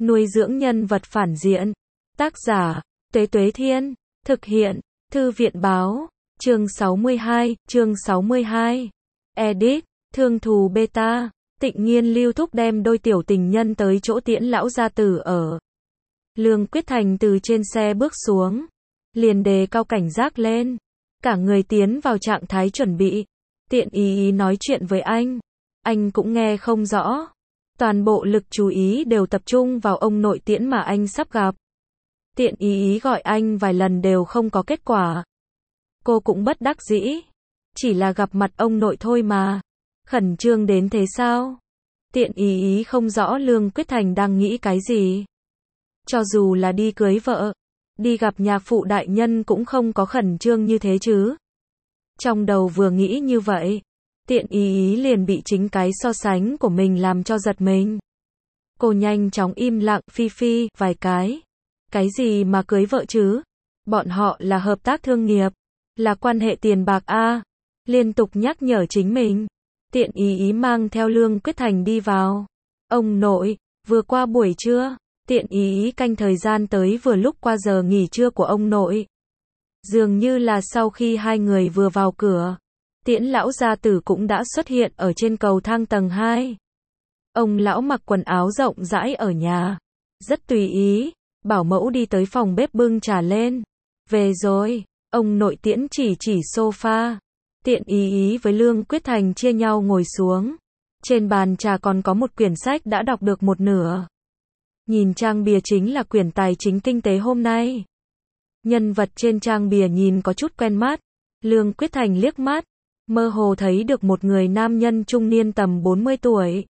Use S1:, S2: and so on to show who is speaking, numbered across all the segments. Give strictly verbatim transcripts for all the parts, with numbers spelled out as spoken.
S1: Nuôi dưỡng nhân vật phản diện. Tác giả, Tuế Tuế Thiên. Thực hiện, Thư viện Báo. Chương sáu mươi hai, chương sáu mươi hai. Edit, Thương Thù Beta. Tịnh Nghiên lưu thúc đem đôi tiểu tình nhân tới chỗ Tiễn lão gia tử ở. Lương Quyết Thành từ trên xe bước xuống, liền đề cao cảnh giác lên, cả người tiến vào trạng thái chuẩn bị. Tiện ý ý nói chuyện với anh, anh cũng nghe không rõ. Toàn bộ lực chú ý đều tập trung vào ông nội Tiễn mà anh sắp gặp. Tiện ý ý gọi anh vài lần đều không có kết quả. Cô cũng bất đắc dĩ, chỉ là gặp mặt ông nội thôi mà, khẩn trương đến thế sao? Tiện ý ý không rõ Lương Quyết Thành đang nghĩ cái gì. Cho dù là đi cưới vợ, đi gặp nhạc phụ đại nhân cũng không có khẩn trương như thế chứ. Trong đầu vừa nghĩ như vậy, tiện ý ý liền bị chính cái so sánh của mình làm cho giật mình. Cô nhanh chóng im lặng phi phi vài cái. Cái gì mà cưới vợ chứ? Bọn họ là hợp tác thương nghiệp, là quan hệ tiền bạc a. Liên tục nhắc nhở chính mình. Tiện ý ý mang theo Lương Quyết Thành đi vào. Ông nội, vừa qua buổi trưa. Tiện ý ý canh thời gian tới vừa lúc qua giờ nghỉ trưa của ông nội. Dường như là sau khi hai người vừa vào cửa, Tiễn lão gia tử cũng đã xuất hiện ở trên cầu thang tầng hai. Ông lão mặc quần áo rộng rãi ở nhà, rất tùy ý, bảo mẫu đi tới phòng bếp bưng trà lên. Về rồi, ông nội Tiễn chỉ chỉ sofa. Tiện ý ý với Lương Quyết Thành chia nhau ngồi xuống. Trên bàn trà còn có một quyển sách đã đọc được một nửa. Nhìn trang bìa chính là quyển tài chính kinh tế hôm nay. Nhân vật trên trang bìa nhìn có chút quen mắt. Lương Quyết Thành liếc mắt, mơ hồ thấy được một người nam nhân trung niên tầm bốn mươi tuổi.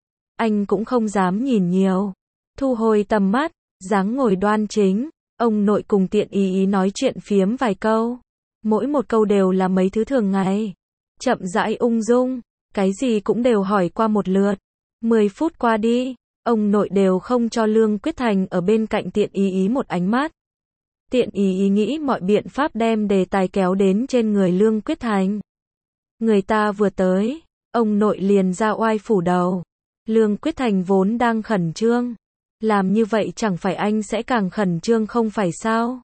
S1: Anh cũng không dám nhìn nhiều, thu hồi tầm mắt, dáng ngồi đoan chính. Ông nội cùng tiện ý ý nói chuyện phiếm vài câu. Mỗi một câu đều là mấy thứ thường ngày. Chậm rãi ung dung, cái gì cũng đều hỏi qua một lượt. Mười phút qua đi, ông nội đều không cho Lương Quyết Thành ở bên cạnh tiện ý ý một ánh mắt. Tiện ý ý nghĩ mọi biện pháp đem đề tài kéo đến trên người Lương Quyết Thành. Người ta vừa tới, ông nội liền ra oai phủ đầu. Lương Quyết Thành vốn đang khẩn trương. Làm như vậy chẳng phải anh sẽ càng khẩn trương không phải sao?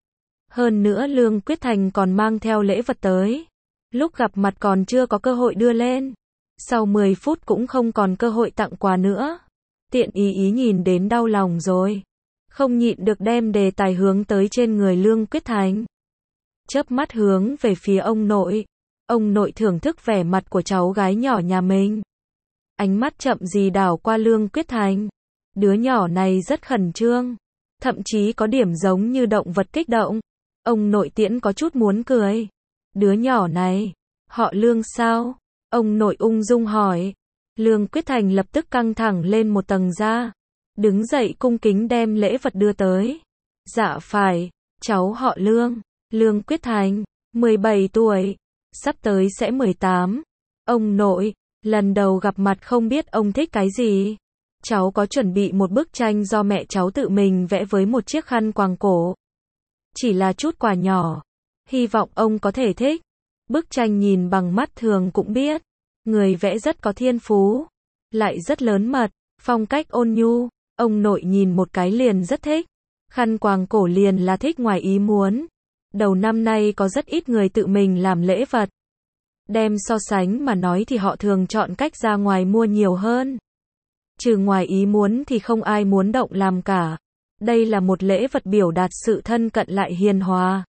S1: Hơn nữa Lương Quyết Thành còn mang theo lễ vật tới. Lúc gặp mặt còn chưa có cơ hội đưa lên. Sau mười phút cũng không còn cơ hội tặng quà nữa. Tiện ý ý nhìn đến đau lòng rồi. Không nhịn được đem đề tài hướng tới trên người Lương Quyết Thành. Chớp mắt hướng về phía ông nội. Ông nội thưởng thức vẻ mặt của cháu gái nhỏ nhà mình. Ánh mắt chậm gì đảo qua Lương Quyết Thành. Đứa nhỏ này rất khẩn trương. Thậm chí có điểm giống như động vật kích động. Ông nội Tiễn có chút muốn cười. Đứa nhỏ này, họ Lương sao? Ông nội ung dung hỏi. Lương Quyết Thành lập tức căng thẳng lên một tầng da. Đứng dậy cung kính đem lễ vật đưa tới. Dạ phải, cháu họ Lương. Lương Quyết Thành, mười bảy tuổi. Sắp tới sẽ mười tám. Ông nội, lần đầu gặp mặt không biết ông thích cái gì. Cháu có chuẩn bị một bức tranh do mẹ cháu tự mình vẽ với một chiếc khăn quàng cổ. Chỉ là chút quà nhỏ. Hy vọng ông có thể thích. Bức tranh nhìn bằng mắt thường cũng biết. Người vẽ rất có thiên phú. Lại rất lớn mật. Phong cách ôn nhu. Ông nội nhìn một cái liền rất thích. Khăn quàng cổ liền là thích ngoài ý muốn. Đầu năm nay có rất ít người tự mình làm lễ vật. Đem so sánh mà nói thì họ thường chọn cách ra ngoài mua nhiều hơn. Trừ ngoài ý muốn thì không ai muốn động làm cả. Đây là một lễ vật biểu đạt sự thân cận lại hiền hòa.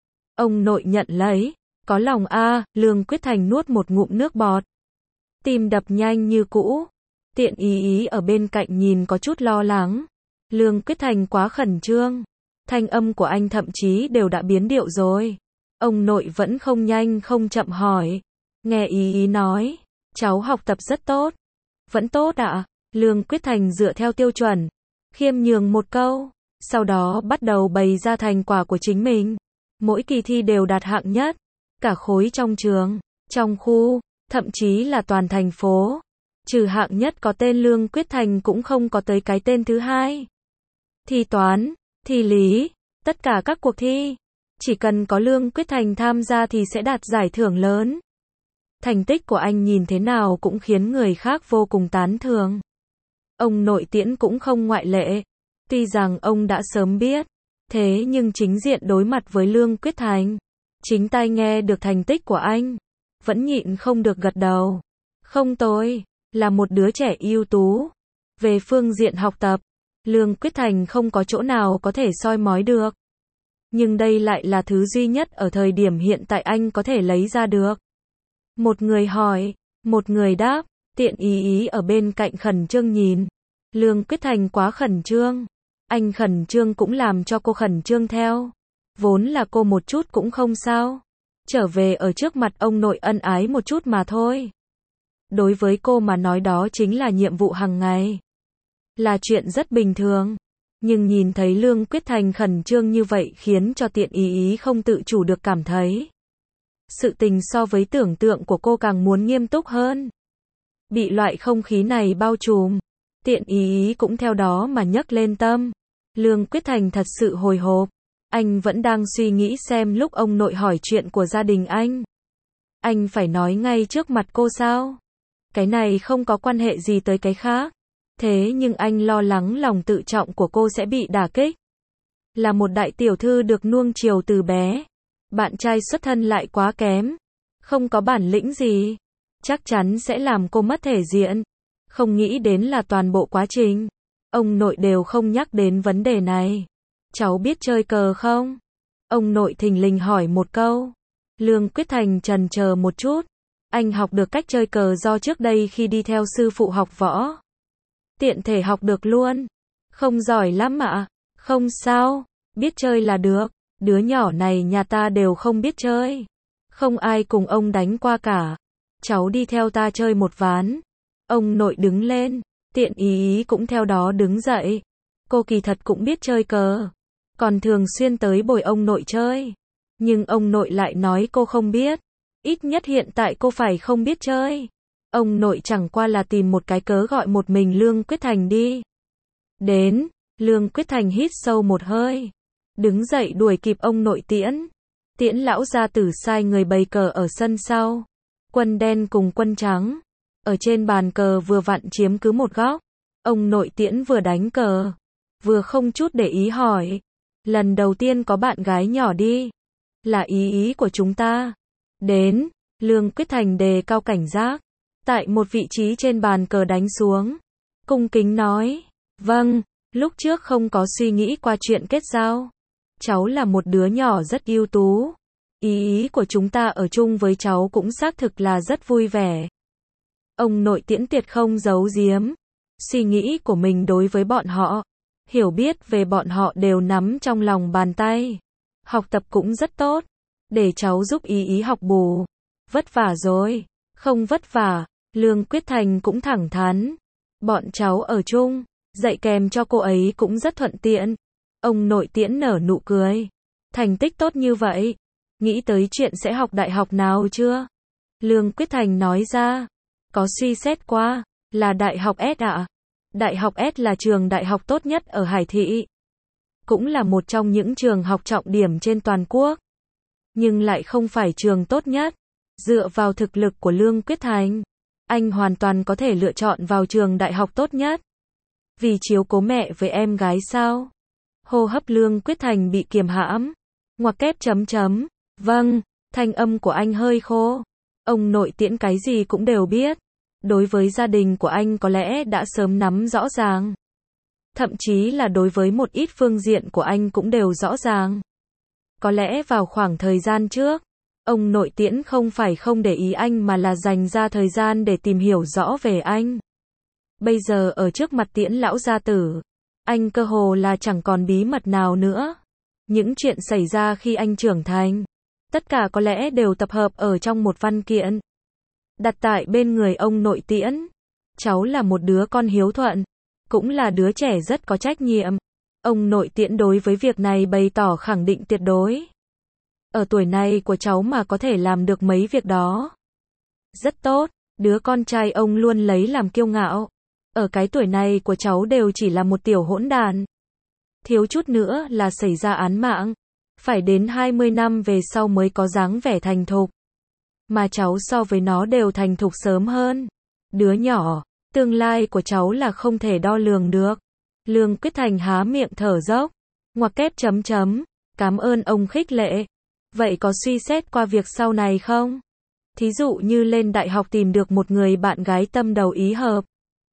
S1: Ông nội nhận lấy. Có lòng a. Lương Quyết Thành nuốt một ngụm nước bọt. Tim đập nhanh như cũ. Tiện ý ý ở bên cạnh nhìn có chút lo lắng. Lương Quyết Thành quá khẩn trương. Thanh âm của anh thậm chí đều đã biến điệu rồi. Ông nội vẫn không nhanh không chậm hỏi. Nghe ý ý nói. Cháu học tập rất tốt. Vẫn tốt ạ. À? Lương Quyết Thành dựa theo tiêu chuẩn. Khiêm nhường một câu. Sau đó bắt đầu bày ra thành quả của chính mình. Mỗi kỳ thi đều đạt hạng nhất. Cả khối trong trường, trong khu, thậm chí là toàn thành phố. Trừ hạng nhất có tên Lương Quyết Thành cũng không có tới cái tên thứ hai. Thi toán, thi lý, tất cả các cuộc thi. Chỉ cần có Lương Quyết Thành tham gia thì sẽ đạt giải thưởng lớn. Thành tích của anh nhìn thế nào cũng khiến người khác vô cùng tán thưởng. Ông nội Tiễn cũng không ngoại lệ. Tuy rằng ông đã sớm biết, thế nhưng chính diện đối mặt với Lương Quyết Thành, chính tai nghe được thành tích của anh, vẫn nhịn không được gật đầu. Không tôi, là một đứa trẻ ưu tú. Về phương diện học tập, Lương Quyết Thành không có chỗ nào có thể soi mói được. Nhưng đây lại là thứ duy nhất ở thời điểm hiện tại anh có thể lấy ra được. Một người hỏi, một người đáp, Tiện ý ý ở bên cạnh khẩn trương nhìn. Lương Quyết Thành quá khẩn trương. Anh khẩn trương cũng làm cho cô khẩn trương theo. Vốn là cô một chút cũng không sao. Trở về ở trước mặt ông nội ân ái một chút mà thôi. Đối với cô mà nói đó chính là nhiệm vụ hàng ngày. Là chuyện rất bình thường. Nhưng nhìn thấy Lương Quyết Thành khẩn trương như vậy khiến cho Tiện ý ý không tự chủ được cảm thấy. Sự tình so với tưởng tượng của cô càng muốn nghiêm túc hơn. Bị loại không khí này bao trùm. Tiện ý ý cũng theo đó mà nhấc lên tâm. Lương Quyết Thành thật sự hồi hộp. Anh vẫn đang suy nghĩ xem lúc ông nội hỏi chuyện của gia đình anh. Anh phải nói ngay trước mặt cô sao? Cái này không có quan hệ gì tới cái khác. Thế nhưng anh lo lắng lòng tự trọng của cô sẽ bị đả kích. Là một đại tiểu thư được nuông chiều từ bé. Bạn trai xuất thân lại quá kém. Không có bản lĩnh gì. Chắc chắn sẽ làm cô mất thể diện. Không nghĩ đến là toàn bộ quá trình. Ông nội đều không nhắc đến vấn đề này. Cháu biết chơi cờ không? Ông nội thình lình hỏi một câu. Lương Quyết Thành chần chờ một chút. Anh học được cách chơi cờ do trước đây khi đi theo sư phụ học võ. Tiện thể học được luôn. Không giỏi lắm ạ. Không sao. Biết chơi là được. Đứa nhỏ này nhà ta đều không biết chơi. Không ai cùng ông đánh qua cả. Cháu đi theo ta chơi một ván. Ông nội đứng lên. Tiện ý ý cũng theo đó đứng dậy. Cô kỳ thật cũng biết chơi cờ. Còn thường xuyên tới bồi ông nội chơi. Nhưng ông nội lại nói cô không biết. Ít nhất hiện tại cô phải không biết chơi. Ông nội chẳng qua là tìm một cái cớ gọi một mình Lương Quyết Thành đi. Đến. Lương Quyết Thành hít sâu một hơi. Đứng dậy đuổi kịp ông nội Tiễn. Tiễn lão gia tử sai người bày cờ ở sân sau. Quân đen cùng quân trắng. Ở trên bàn cờ vừa vặn chiếm cứ một góc. Ông nội Tiễn vừa đánh cờ. Vừa không chút để ý hỏi. Lần đầu tiên có bạn gái nhỏ đi. Là ý ý của chúng ta. Đến. Lương Quyết Thành đề cao cảnh giác. Tại một vị trí trên bàn cờ đánh xuống. Cung kính nói. Vâng. Lúc trước không có suy nghĩ qua chuyện kết giao. Cháu là một đứa nhỏ rất ưu tú. Ý ý của chúng ta ở chung với cháu cũng xác thực là rất vui vẻ. Ông nội Tiễn tuyệt không giấu giếm. Suy nghĩ của mình đối với bọn họ. Hiểu biết về bọn họ đều nắm trong lòng bàn tay. Học tập cũng rất tốt. Để cháu giúp ý ý học bù. Vất vả rồi. Không vất vả. Lương Quyết Thành cũng thẳng thắn. Bọn cháu ở chung. Dạy kèm cho cô ấy cũng rất thuận tiện. Ông nội Tiễn nở nụ cười. Thành tích tốt như vậy. Nghĩ tới chuyện sẽ học đại học nào chưa? Lương Quyết Thành nói ra. Có suy xét qua. Là đại học S ạ. Đại học S là trường đại học tốt nhất ở Hải Thị. Cũng là một trong những trường học trọng điểm trên toàn quốc. Nhưng lại không phải trường tốt nhất. Dựa vào thực lực của Lương Quyết Thành, anh hoàn toàn có thể lựa chọn vào trường đại học tốt nhất. Vì chiếu cố mẹ với em gái sao? Hô hấp Lương Quyết Thành bị kiềm hãm. Ngoặc kép chấm chấm. Vâng, thanh âm của anh hơi khô. Ông nội Tiễn cái gì cũng đều biết. Đối với gia đình của anh có lẽ đã sớm nắm rõ ràng. Thậm chí là đối với một ít phương diện của anh cũng đều rõ ràng. Có lẽ vào khoảng thời gian trước, ông nội Tiễn không phải không để ý anh mà là dành ra thời gian để tìm hiểu rõ về anh. Bây giờ ở trước mặt Tiễn lão gia tử, anh cơ hồ là chẳng còn bí mật nào nữa. Những chuyện xảy ra khi anh trưởng thành, tất cả có lẽ đều tập hợp ở trong một văn kiện. Đặt tại bên người ông nội Tiễn. Cháu là một đứa con hiếu thuận, cũng là đứa trẻ rất có trách nhiệm. Ông nội Tiễn đối với việc này bày tỏ khẳng định tuyệt đối. Ở tuổi này của cháu mà có thể làm được mấy việc đó. Rất tốt, đứa con trai ông luôn lấy làm kiêu ngạo. Ở cái tuổi này của cháu đều chỉ là một tiểu hỗn đàn. Thiếu chút nữa là xảy ra án mạng. Phải đến hai mươi năm về sau mới có dáng vẻ thành thục. Mà cháu so với nó đều thành thục sớm hơn. Đứa nhỏ, tương lai của cháu là không thể đo lường được. Lương Quyết Thành há miệng thở dốc. Ngoặc kép chấm chấm. Cảm ơn ông khích lệ. Vậy có suy xét qua việc sau này không? Thí dụ như lên đại học tìm được một người bạn gái tâm đầu ý hợp.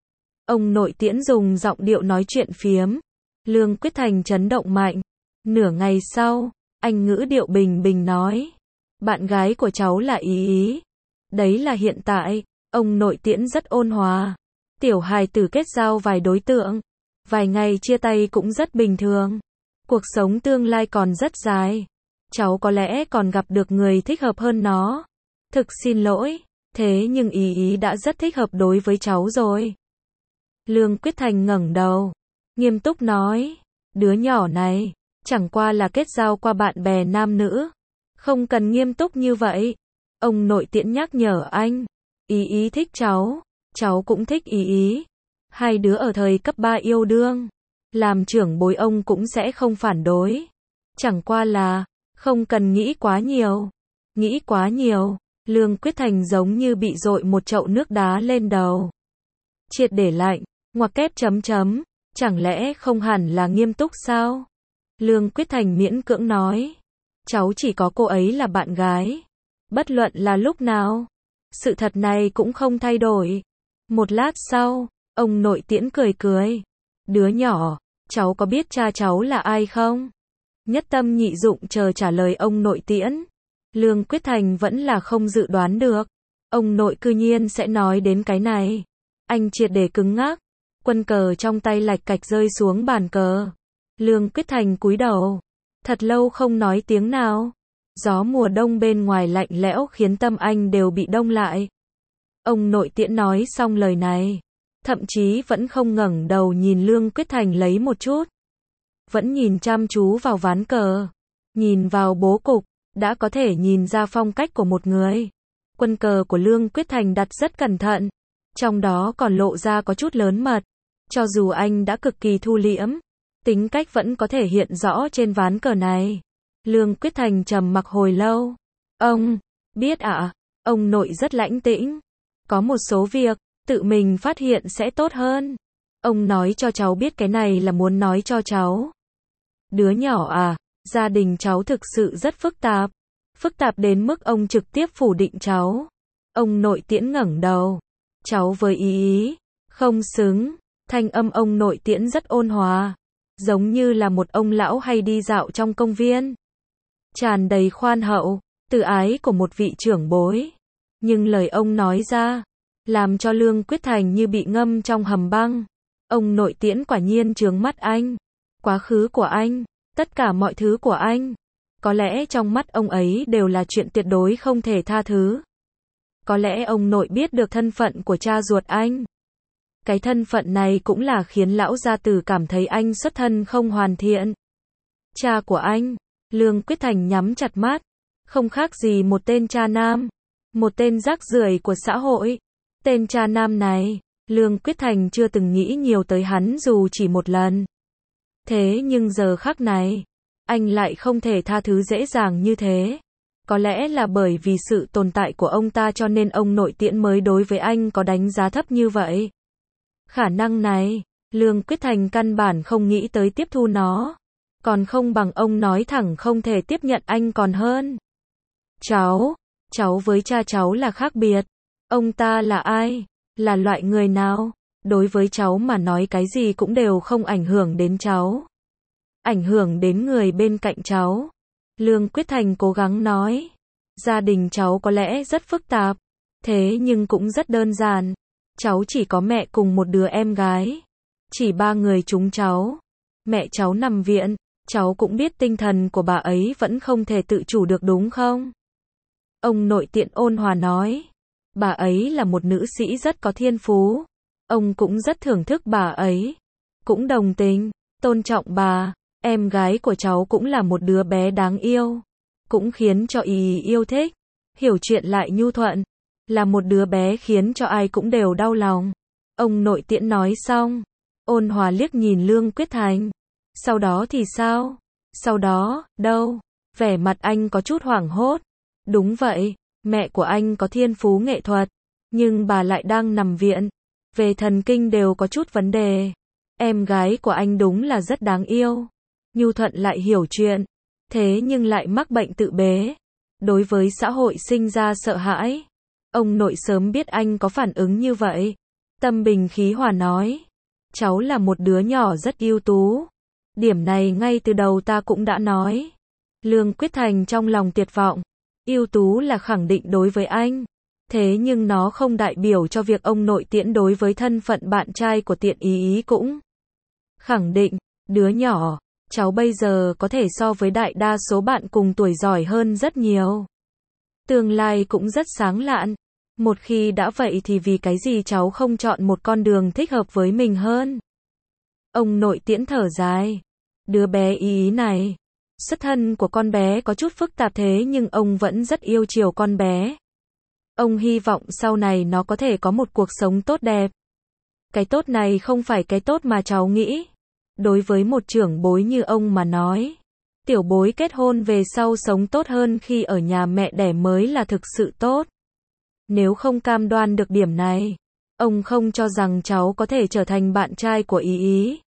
S1: Ông nội Tiễn dùng giọng điệu nói chuyện phiếm. Lương Quyết Thành chấn động mạnh. Nửa ngày sau, anh ngữ điệu bình bình nói. Bạn gái của cháu là Ý Ý. Đấy là hiện tại. Ông nội Tiễn rất ôn hòa. Tiểu hài tử kết giao vài đối tượng. Vài ngày chia tay cũng rất bình thường. Cuộc sống tương lai còn rất dài. Cháu có lẽ còn gặp được người thích hợp hơn nó. Thực xin lỗi. Thế nhưng Ý Ý đã rất thích hợp đối với cháu rồi. Lương Quyết Thành ngẩng đầu. Nghiêm túc nói. Đứa nhỏ này. Chẳng qua là kết giao qua bạn bè nam nữ. Không cần nghiêm túc như vậy. Ông nội Tiễn nhắc nhở anh. Ý Ý thích cháu. Cháu cũng thích Ý Ý. Hai đứa ở thời cấp ba yêu đương. Làm trưởng bối ông cũng sẽ không phản đối. Chẳng qua là, không cần nghĩ quá nhiều. Nghĩ quá nhiều. Lương Quyết Thành giống như bị dội một chậu nước đá lên đầu. Triệt để lạnh. Ngoặc kép chấm chấm. Chẳng lẽ không hẳn là nghiêm túc sao? Lương Quyết Thành miễn cưỡng nói. Cháu chỉ có cô ấy là bạn gái. Bất luận là lúc nào. Sự thật này cũng không thay đổi. Một lát sau, ông nội Tiễn cười cười. Đứa nhỏ, cháu có biết cha cháu là ai không? Nhất tâm nhị dụng chờ trả lời ông nội Tiễn. Lương Quyết Thành vẫn là không dự đoán được. Ông nội cư nhiên sẽ nói đến cái này. Anh triệt để cứng ngắc. Quân cờ trong tay lạch cạch rơi xuống bàn cờ. Lương Quyết Thành cúi đầu. Thật lâu không nói tiếng nào. Gió mùa đông bên ngoài lạnh lẽo khiến tâm anh đều bị đông lại. Ông nội Tiễn nói xong lời này. Thậm chí vẫn không ngẩng đầu nhìn Lương Quyết Thành lấy một chút. Vẫn nhìn chăm chú vào ván cờ. Nhìn vào bố cục. Đã có thể nhìn ra phong cách của một người. Quân cờ của Lương Quyết Thành đặt rất cẩn thận. Trong đó còn lộ ra có chút lớn mật. Cho dù anh đã cực kỳ thu liễm. Tính cách vẫn có thể hiện rõ trên ván cờ này. Lương Quyết Thành trầm mặc hồi lâu. Ông, biết ạ, à, ông nội rất lãnh tĩnh. Có một số việc, tự mình phát hiện sẽ tốt hơn. Ông nói cho cháu biết cái này là muốn nói cho cháu. Đứa nhỏ à, gia đình cháu thực sự rất phức tạp. Phức tạp đến mức ông trực tiếp phủ định cháu. Ông nội Tiễn ngẩng đầu. Cháu với Ý Ý, không xứng. Thanh âm ông nội Tiễn rất ôn hòa. Giống như là một ông lão hay đi dạo trong công viên. Tràn đầy khoan hậu, từ ái của một vị trưởng bối. Nhưng lời ông nói ra, làm cho Lương Quyết Thành như bị ngâm trong hầm băng. Ông nội Tiễn quả nhiên chướng mắt anh. Quá khứ của anh, tất cả mọi thứ của anh. Có lẽ trong mắt ông ấy đều là chuyện tuyệt đối không thể tha thứ. Có lẽ ông nội biết được thân phận của cha ruột anh. Cái thân phận này cũng là khiến lão gia tử cảm thấy anh xuất thân không hoàn thiện. Cha của anh, Lương Quyết Thành nhắm chặt mắt. Không khác gì một tên cha nam. Một tên rác rưởi của xã hội. Tên cha nam này, Lương Quyết Thành chưa từng nghĩ nhiều tới hắn dù chỉ một lần. Thế nhưng giờ khắc này, anh lại không thể tha thứ dễ dàng như thế. Có lẽ là bởi vì sự tồn tại của ông ta cho nên ông nội Tiễn mới đối với anh có đánh giá thấp như vậy. Khả năng này, Lương Quyết Thành căn bản không nghĩ tới tiếp thu nó. Còn không bằng ông nói thẳng không thể tiếp nhận anh còn hơn. Cháu, cháu với cha cháu là khác biệt. Ông ta là ai? Là loại người nào? Đối với cháu mà nói cái gì cũng đều không ảnh hưởng đến cháu. Ảnh hưởng đến người bên cạnh cháu. Lương Quyết Thành cố gắng nói. Gia đình cháu có lẽ rất phức tạp. Thế nhưng cũng rất đơn giản. Cháu chỉ có mẹ cùng một đứa em gái. Chỉ ba người chúng cháu. Mẹ cháu nằm viện. Cháu cũng biết tinh thần của bà ấy vẫn không thể tự chủ được đúng không? Ông nội Tiễn ôn hòa nói. Bà ấy là một nữ sĩ rất có thiên phú. Ông cũng rất thưởng thức bà ấy. Cũng đồng tình, tôn trọng bà. Em gái của cháu cũng là một đứa bé đáng yêu. Cũng khiến cho Ý yêu thích. Hiểu chuyện lại nhu thuận. Là một đứa bé khiến cho ai cũng đều đau lòng. Ông nội Tiễn nói xong. Ôn hòa liếc nhìn Lương Quyết Thành. Sau đó thì sao? Sau đó, đâu? Vẻ mặt anh có chút hoảng hốt. Đúng vậy, mẹ của anh có thiên phú nghệ thuật. Nhưng bà lại đang nằm viện. Về thần kinh đều có chút vấn đề. Em gái của anh đúng là rất đáng yêu. Nhu Thuận lại hiểu chuyện, thế nhưng lại mắc bệnh tự bế. Đối với xã hội sinh ra sợ hãi. Ông nội sớm biết anh có phản ứng như vậy. Tâm bình khí hòa nói. Cháu là một đứa nhỏ rất ưu tú. Điểm này ngay từ đầu ta cũng đã nói. Lương Quyết Thành trong lòng tuyệt vọng. Ưu tú là khẳng định đối với anh. Thế nhưng nó không đại biểu cho việc ông nội Tiễn đối với thân phận bạn trai của Tiện Ý Ý cũng khẳng định. Đứa nhỏ, cháu bây giờ có thể so với đại đa số bạn cùng tuổi giỏi hơn rất nhiều. Tương lai cũng rất sáng lạn. Một khi đã vậy thì vì cái gì cháu không chọn một con đường thích hợp với mình hơn? Ông nội Tiễn thở dài. Đứa bé Ý Ý này, xuất thân của con bé có chút phức tạp thế nhưng ông vẫn rất yêu chiều con bé. Ông hy vọng sau này nó có thể có một cuộc sống tốt đẹp. Cái tốt này không phải cái tốt mà cháu nghĩ. Đối với một trưởng bối như ông mà nói, tiểu bối kết hôn về sau sống tốt hơn khi ở nhà mẹ đẻ mới là thực sự tốt. Nếu không cam đoan được điểm này, ông không cho rằng cháu có thể trở thành bạn trai của Ý Ý.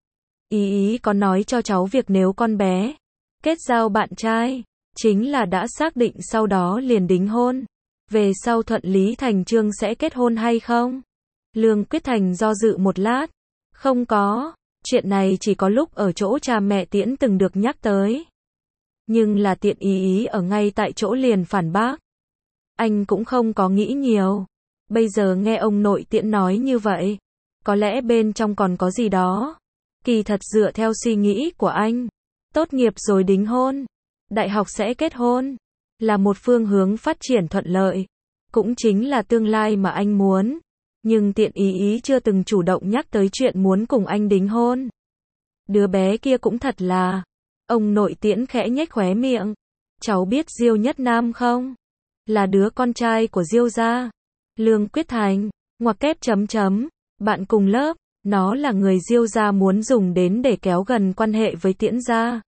S1: Ý Ý có nói cho cháu việc nếu con bé kết giao bạn trai, chính là đã xác định sau đó liền đính hôn. Về sau thuận lý thành chương sẽ kết hôn hay không? Lương Quyết Thành do dự một lát. Không có, chuyện này chỉ có lúc ở chỗ cha mẹ Tiễn từng được nhắc tới. Nhưng là Tiện Ý Ý ở ngay tại chỗ liền phản bác. Anh cũng không có nghĩ nhiều. Bây giờ nghe ông nội Tiễn nói như vậy, có lẽ bên trong còn có gì đó. Kỳ thật dựa theo suy nghĩ của anh, tốt nghiệp rồi đính hôn, đại học sẽ kết hôn, là một phương hướng phát triển thuận lợi, cũng chính là tương lai mà anh muốn. Nhưng Tiện Ý Ý chưa từng chủ động nhắc tới chuyện muốn cùng anh đính hôn. Đứa bé kia cũng thật là. Ông nội Tiễn khẽ nhếch khóe miệng. Cháu biết Diêu Nhất Nam không? Là đứa con trai của Diêu gia. Lương Quyết Thành, ngoặc kép chấm chấm, bạn cùng lớp, nó là người Diêu gia muốn dùng đến để kéo gần quan hệ với Tiễn gia.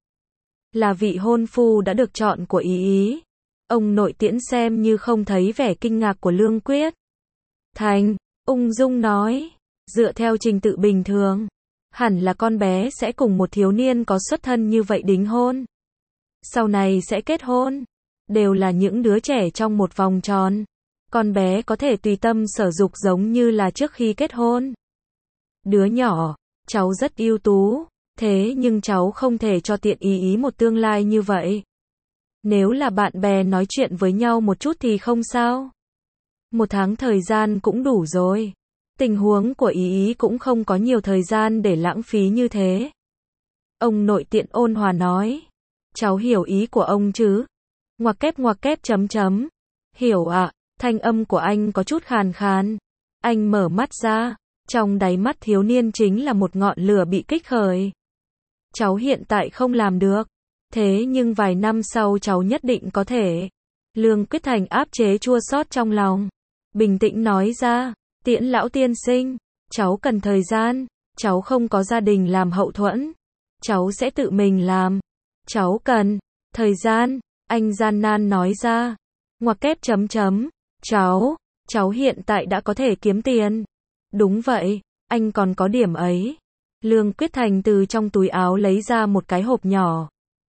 S1: Là vị hôn phu đã được chọn của Ý Ý. Ông nội Tiễn xem như không thấy vẻ kinh ngạc của Lương Quyết Thành, ung dung nói, dựa theo trình tự bình thường, hẳn là con bé sẽ cùng một thiếu niên có xuất thân như vậy đính hôn. Sau này sẽ kết hôn, đều là những đứa trẻ trong một vòng tròn. Con bé có thể tùy tâm sở dục giống như là trước khi kết hôn. Đứa nhỏ, cháu rất ưu tú, thế nhưng cháu không thể cho Tiện Ý Ý một tương lai như vậy. Nếu là bạn bè nói chuyện với nhau một chút thì không sao. Một tháng thời gian cũng đủ rồi. Tình huống của Ý Ý cũng không có nhiều thời gian để lãng phí như thế. Ông nội Tiện ôn hòa nói. Cháu hiểu ý của ông chứ? Ngoặc kép ngoặc kép chấm chấm. Hiểu ạ, thanh âm của anh có chút khàn khàn. Anh mở mắt ra, trong đáy mắt thiếu niên chính là một ngọn lửa bị kích khởi. Cháu hiện tại không làm được, thế nhưng vài năm sau cháu nhất định có thể. Lương Quyết Thành áp chế chua xót trong lòng, bình tĩnh nói ra, Tiễn lão tiên sinh, cháu cần thời gian, cháu không có gia đình làm hậu thuẫn, cháu sẽ tự mình làm. Cháu cần thời gian, anh gian nan nói ra. Ngoặc kép chấm chấm, cháu, cháu hiện tại đã có thể kiếm tiền. Đúng vậy, anh còn có điểm ấy. Lương Quyết Thành từ trong túi áo lấy ra một cái hộp nhỏ.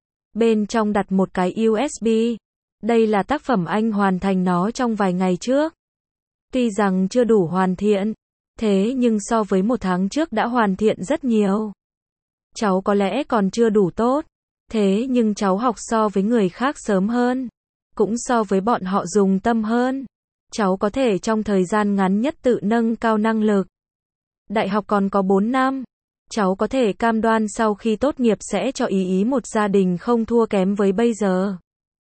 S1: Bên trong đặt một cái u ét bê. Đây là tác phẩm anh hoàn thành nó trong vài ngày trước. Tuy rằng chưa đủ hoàn thiện, thế nhưng so với một tháng trước đã hoàn thiện rất nhiều. Cháu có lẽ còn chưa đủ tốt, thế nhưng cháu học so với người khác sớm hơn, cũng so với bọn họ dùng tâm hơn. Cháu có thể trong thời gian ngắn nhất tự nâng cao năng lực. Đại học còn có bốn năm. Cháu có thể cam đoan sau khi tốt nghiệp sẽ cho Ý Ý một gia đình không thua kém với bây giờ.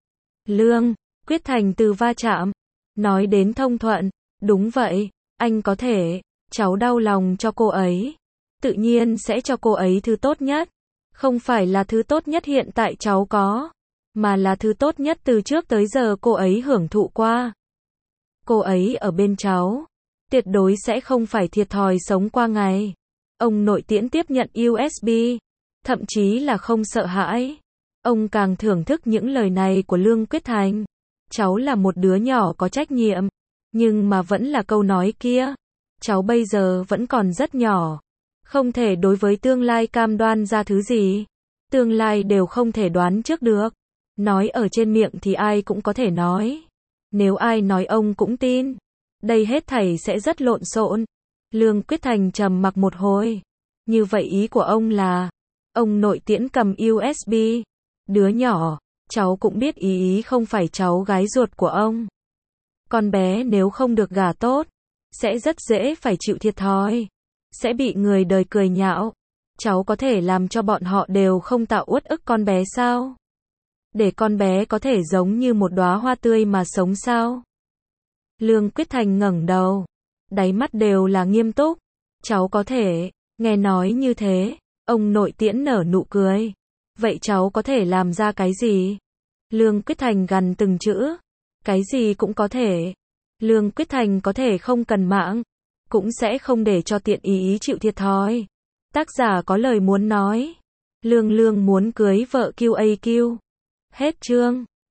S1: Lương Quyết Thành từ va chạm, nói đến thông thuận. Đúng vậy, anh có thể. Cháu đau lòng cho cô ấy, tự nhiên sẽ cho cô ấy thứ tốt nhất. Không phải là thứ tốt nhất hiện tại cháu có, mà là thứ tốt nhất từ trước tới giờ cô ấy hưởng thụ qua. Cô ấy ở bên cháu, tuyệt đối sẽ không phải thiệt thòi sống qua ngày. Ông nội Tiễn tiếp nhận u ét bê, thậm chí là không sợ hãi. Ông càng thưởng thức những lời này của Lương Quyết Thành. Cháu là một đứa nhỏ có trách nhiệm, nhưng mà vẫn là câu nói kia. Cháu bây giờ vẫn còn rất nhỏ, Không thể đối với tương lai cam đoan ra thứ gì. Tương lai đều không thể đoán trước được. Nói ở trên miệng thì ai cũng có thể nói. Nếu ai nói ông cũng tin. Đây hết thảy sẽ rất lộn xộn. Lương Quyết Thành trầm mặc một hồi. Như vậy ý của ông là, ông nội Tiễn cầm u ét bê. Đứa nhỏ, cháu cũng biết ý ý không phải cháu gái ruột của ông. Con bé nếu không được gả tốt, sẽ rất dễ phải chịu thiệt thòi. Sẽ bị người đời cười nhạo. Cháu có thể làm cho bọn họ đều không tạo uất ức con bé sao? Để con bé có thể giống như một đóa hoa tươi mà sống sao? Lương Quyết Thành ngẩng đầu. Đáy mắt đều là nghiêm túc. Cháu có thể, nghe nói như thế, ông nội Tiễn nở nụ cười. Vậy cháu có thể làm ra cái gì? Lương Quyết Thành gằn từng chữ. Cái gì cũng có thể. Lương Quyết Thành có thể không cần mạng, cũng sẽ không để cho Tiện ý ý chịu thiệt thòi. Tác giả có lời muốn nói. Lương Lương muốn cưới vợ quy a quy. Hết chương.